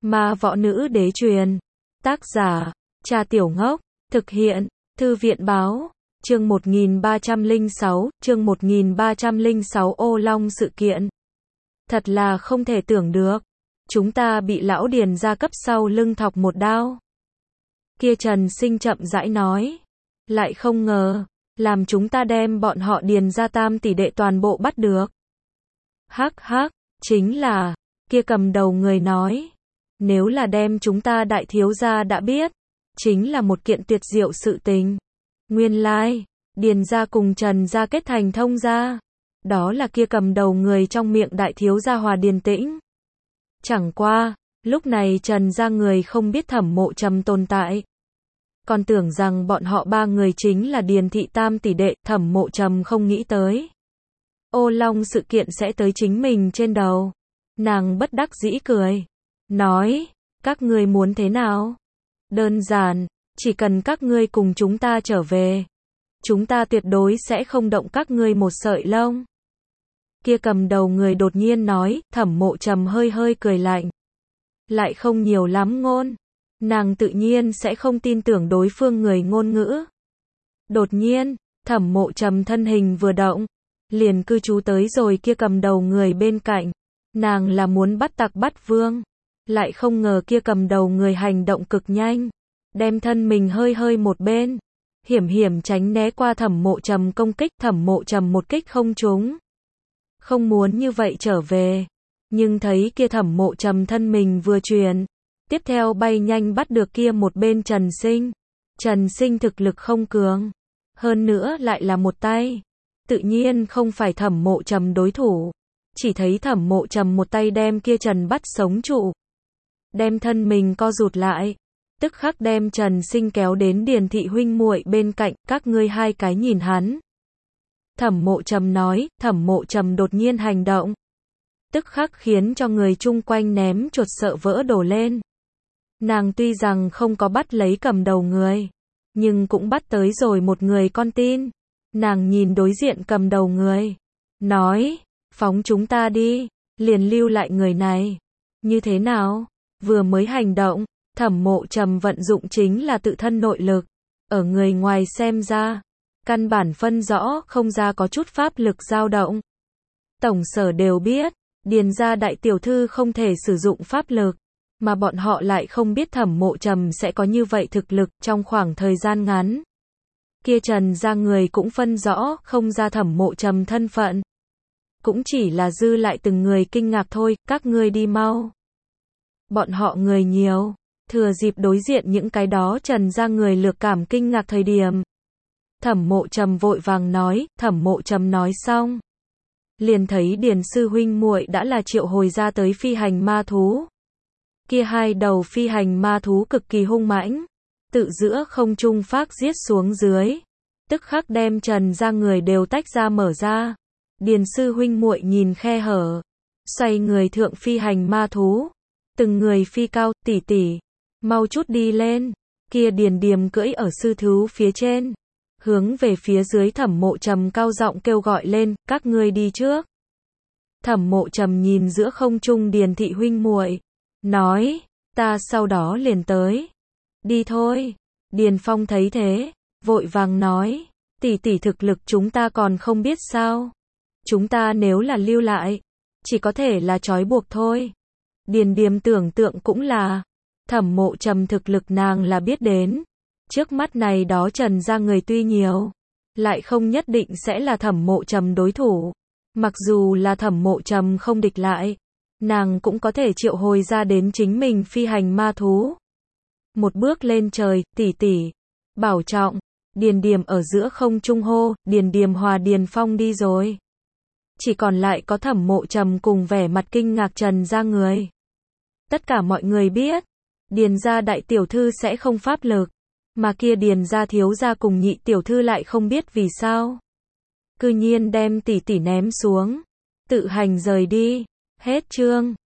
Ma võ nữ đế truyền. Tác giả, Trà Tiểu Ngốc. Thực hiện, Thư viện báo. Chương 1306, Ô Long sự kiện. Thật là không thể tưởng được. Chúng ta bị lão Điền gia cấp sau lưng thọc một đao. Kia Trần Sinh chậm rãi nói. Lại không ngờ, làm chúng ta đem bọn họ Điền gia tam tỷ đệ toàn bộ bắt được. Hắc hắc, chính là, kia cầm đầu người nói. Nếu là đem chúng ta đại thiếu gia đã biết, chính là một kiện tuyệt diệu sự tình. Nguyên lai, Điền gia cùng Trần gia kết thành thông gia. Đó là kia cầm đầu người trong miệng đại thiếu gia Hòa Điền Tĩnh. Chẳng qua, lúc này Trần gia người không biết Thẩm Mộ Trầm tồn tại. Còn tưởng rằng bọn họ ba người chính là Điền thị tam tỷ đệ, Thẩm Mộ Trầm không nghĩ tới. Ô Long sự kiện sẽ tới chính mình trên đầu. Nàng bất đắc dĩ cười. Nói, các ngươi muốn thế nào? Đơn giản, chỉ cần các ngươi cùng chúng ta trở về. Chúng ta tuyệt đối sẽ không động các ngươi một sợi lông. Kia cầm đầu người đột nhiên nói, Thẩm Mộ Trầm hơi hơi cười lạnh. Lại không nhiều lắm ngôn. Nàng tự nhiên sẽ không tin tưởng đối phương người ngôn ngữ. Đột nhiên, Thẩm Mộ Trầm thân hình vừa động, liền cư trú tới rồi kia cầm đầu người bên cạnh. Nàng là muốn bắt tặc bắt vương. Lại không ngờ kia cầm đầu người hành động cực nhanh. Đem thân mình hơi hơi một bên. Hiểm hiểm tránh né qua Thẩm Mộ Trầm công kích. Thẩm Mộ Trầm một kích không trúng. Không muốn như vậy trở về. Nhưng thấy kia Thẩm Mộ Trầm thân mình vừa chuyển. Tiếp theo bay nhanh bắt được kia một bên Trần Sinh. Trần Sinh thực lực không cường. Hơn nữa lại là một tay. Tự nhiên không phải Thẩm Mộ Trầm đối thủ. Chỉ thấy Thẩm Mộ Trầm một tay đem kia Trần bắt sống trụ. Đem thân mình co rụt lại. Tức khắc đem Trần Sinh kéo đến Điền thị huynh muội bên cạnh, các ngươi hai cái nhìn hắn. Thẩm Mộ Trầm nói, Thẩm Mộ Trầm đột nhiên hành động. Tức khắc khiến cho người chung quanh ném chuột sợ vỡ đổ lên. Nàng tuy rằng không có bắt lấy cầm đầu người, nhưng cũng bắt tới rồi một người con tin. Nàng nhìn đối diện cầm đầu người. Nói, phóng chúng ta đi, liền lưu lại người này. Như thế nào? Vừa mới hành động, Thẩm Mộ Trầm vận dụng chính là tự thân nội lực. Ở người ngoài xem ra, căn bản phân rõ không ra có chút pháp lực dao động. Tổng sở đều biết, Điền gia đại tiểu thư không thể sử dụng pháp lực. Mà bọn họ lại không biết Thẩm Mộ Trầm sẽ có như vậy thực lực trong khoảng thời gian ngắn. Kia Trần gia người cũng phân rõ không ra Thẩm Mộ Trầm thân phận. Cũng chỉ là dư lại từng người kinh ngạc thôi, các ngươi đi mau. Bọn họ người nhiều, thừa dịp đối diện những cái đó Trần gia người lược cảm kinh ngạc thời điểm. Thẩm Mộ Trầm vội vàng nói, Thẩm Mộ Trầm nói xong. Liền thấy Điền sư huynh muội đã là triệu hồi ra tới phi hành ma thú. Kia hai đầu phi hành ma thú cực kỳ hung mãnh, tự giữa không trung phác giết xuống dưới. Tức khắc đem Trần gia người đều tách ra mở ra. Điền sư huynh muội nhìn khe hở, xoay người thượng phi hành ma thú. Từng người phi cao, tỷ tỷ, mau chút đi lên. Kia Điền Điềm cưỡi ở sư thú phía trên, hướng về phía dưới Thẩm Mộ Trầm cao giọng kêu gọi lên, các ngươi đi trước. Thẩm Mộ Trầm nhìn giữa không trung Điền thị huynh muội, nói, ta sau đó liền tới. Đi thôi. Điền Phong thấy thế, vội vàng nói, tỷ tỷ thực lực chúng ta còn không biết sao. Chúng ta nếu là lưu lại, chỉ có thể là trói buộc thôi. Điền Điềm tưởng tượng cũng là, Thẩm Mộ Trầm thực lực nàng là biết đến. Trước mắt này đó Trần gia người tuy nhiều, lại không nhất định sẽ là Thẩm Mộ Trầm đối thủ. Mặc dù là Thẩm Mộ Trầm không địch lại, nàng cũng có thể triệu hồi ra đến chính mình phi hành ma thú. Một bước lên trời, tỷ tỷ, bảo trọng. Điền Điềm ở giữa không trung hô, Điền Điềm hòa Điền Phong đi rồi. Chỉ còn lại có Thẩm Mộ Trầm cùng vẻ mặt kinh ngạc Trần gia người. Tất cả mọi người biết, Điền gia đại tiểu thư sẽ không pháp lực, mà kia Điền gia thiếu gia cùng nhị tiểu thư lại không biết vì sao. Cư nhiên đem tỷ tỷ ném xuống, tự hành rời đi. Hết chương.